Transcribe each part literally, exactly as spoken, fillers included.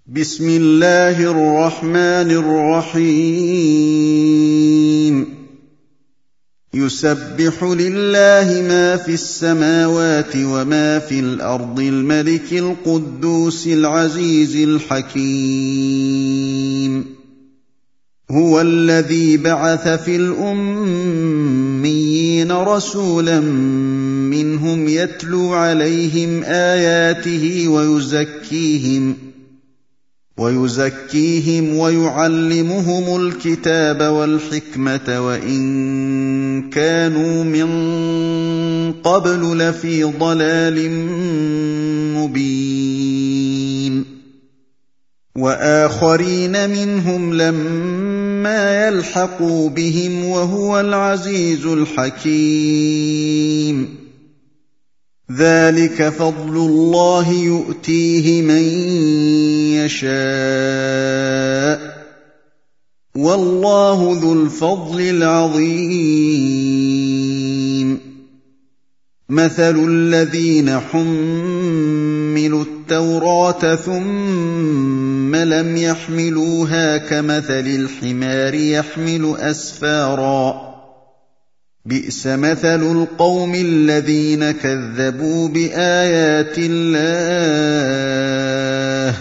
بسم الله الرحمن الرحيم يسبح لله ما في السماوات وما في الأرض الملك القدوس العزيز الحكيم هو الذي بعث في الأميين رسولا منهم يتلو عليهم آياته ويزكيهم ويزكيهم ويعلمهم الكتاب والحكمة وإن كانوا من قبل لفي ضلال مبين وآخرين منهم لما يلحقوا بهم وهو العزيز الحكيم ذلك فضل الله يؤتيه من يشاء والله ذو الفضل العظيم مثل الذين حملوا التوراة ثم لم يحملوها كمثل الحمار يحمل أسفاراً بئس مثل القوم الذين كذبوا بآيات الله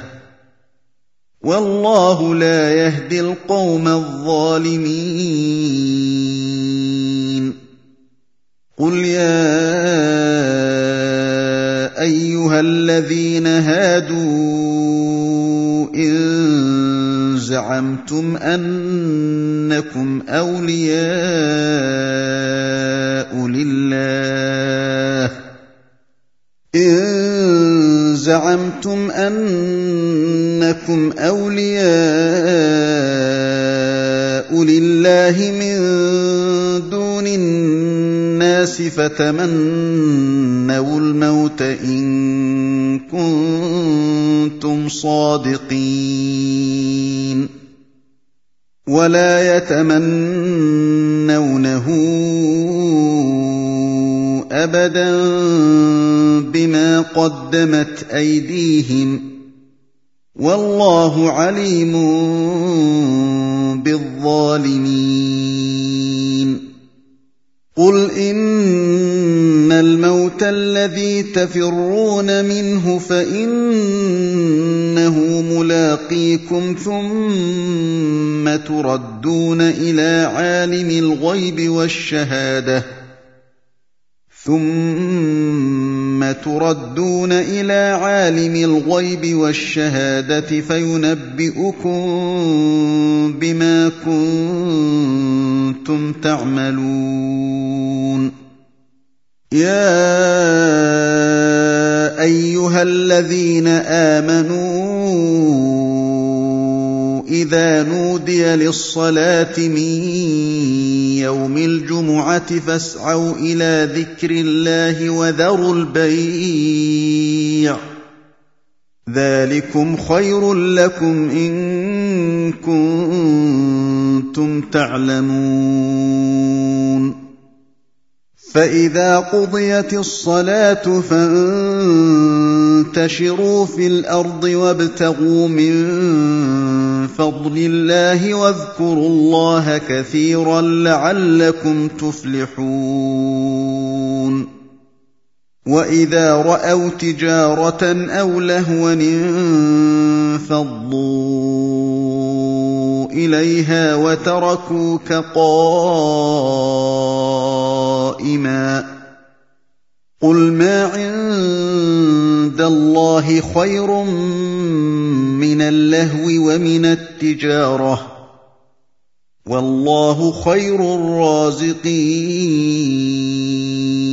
والله لا يهدي القوم الظالمين قل يا أيها الذين هادوا إن زعمتم أنكم أولياء لله إن زعمتم أنكم أولياء لله من دون الناس فتمنوا الموت إن كنتم صادقين ولا يتمنونه أبدا بما قدمت أيديهم والله عليم بالظالمين قل إن الموت الذي تفرون منه فإنه ملاقيكم ثم تردون إلى عالم الغيب والشهادة ثم تردون إلى عالم الغيب والشهادة فينبئكم بما كنتم تعملون يا أيها الذين آمنوا إذا نودي للصلاة من يوم الجمعة فاسعوا إلى ذكر الله وذروا البيع ذلكم خير لكم إن كنتم تعلمون فإذا قضيت الصلاة فانتشروا في الأرض وابتغوا من فضل الله واذكروا الله كثيرا لعلكم تفلحون وإذا رأوا تجارة أو لهوا انفضوا إليها وتركوك قائما قل ما عند الله خير من اللهو ومن التجارة والله خير الرازقين